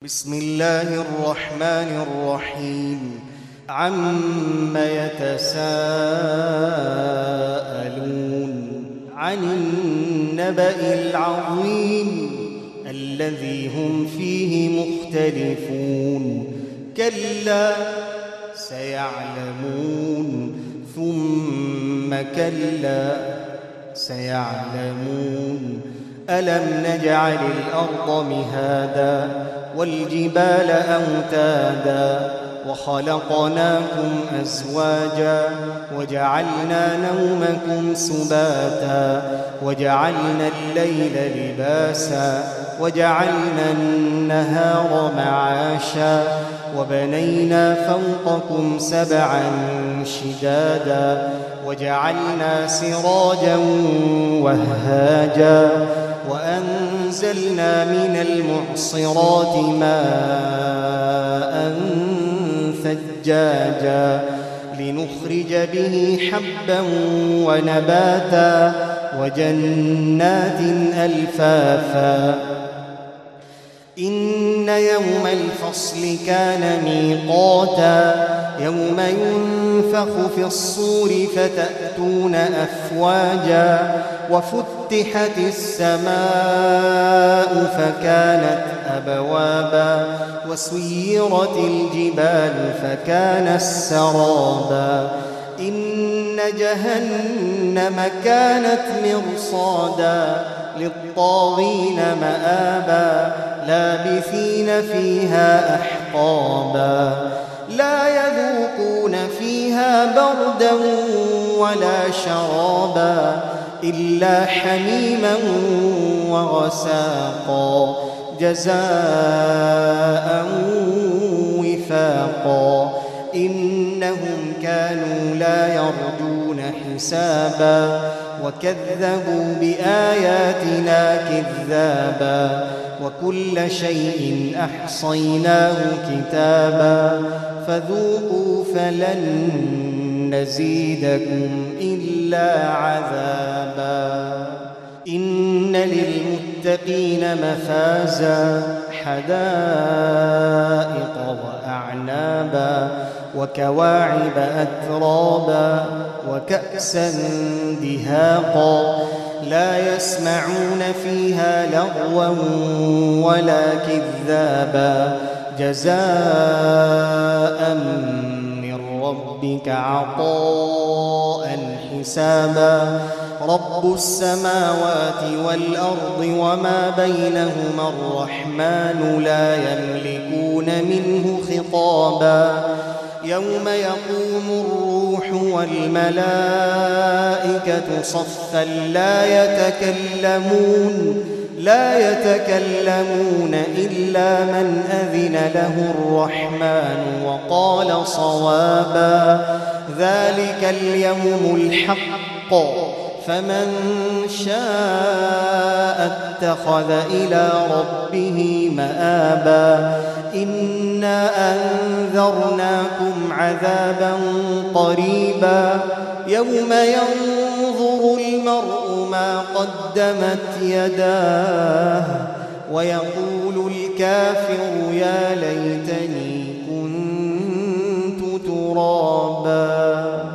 بسم الله الرحمن الرحيم. عم يتساءلون عن النبأ العظيم الذي هم فيه مختلفون. كلا سيعلمون ثم كلا سيعلمون. ألم نجعل الأرض مهادا والجبال أوتادا وخلقناكم أزواجا وجعلنا نومكم سباتا وجعلنا الليل لباسا وجعلنا النهار معاشا وبنينا فوقكم سبعا شدادا وجعلنا سراجا وهاجا وأنزلنا من المعصرات ماء ثجاجا لنخرج به حبا ونباتا وجنات ألفافا. إن يوم الفصل كان ميقاتا يوم ينفخ في الصور فتأتون أفواجا وفتحت السماء فكانت أبوابا وسيرت الجبال فكانت سرابا. إن جهنم كانت مرصادا للطاغين مآبا لابثين فيها أحقابا لا يذوقون فيها بردا ولا شرابا إلا حميما وغساقا جزاء وفاقا. إنهم كانوا لا يرجون حسابا وكذبوا بآياتنا كذابا وكل شيء أحصيناه كتابا فذوقوا فلن نزيدكم إلا عذابا. إن للمتقين مفازا حدائق وأعنابا وكواعب أترابا وكأسا دهاقا لا يسمعون فيها لغوا ولا كذابا جزاء من ربك عطاء حسابا. رب السماوات والأرض وما بينهما الرحمن لا يملكون منه خطابا. يوم يقوم الروح والملائكة صفا لا يتكلمون إلا من أذن له الرحمن وقال صوابا. ذلك اليوم الحق فمن شاء اتخذ إلى ربه مآبا. إنا أنذرناكم عذابا قريبا يوم ينظر المرء ما قدمت يداه ويقول الكافر يا ليتني كنت ترابا.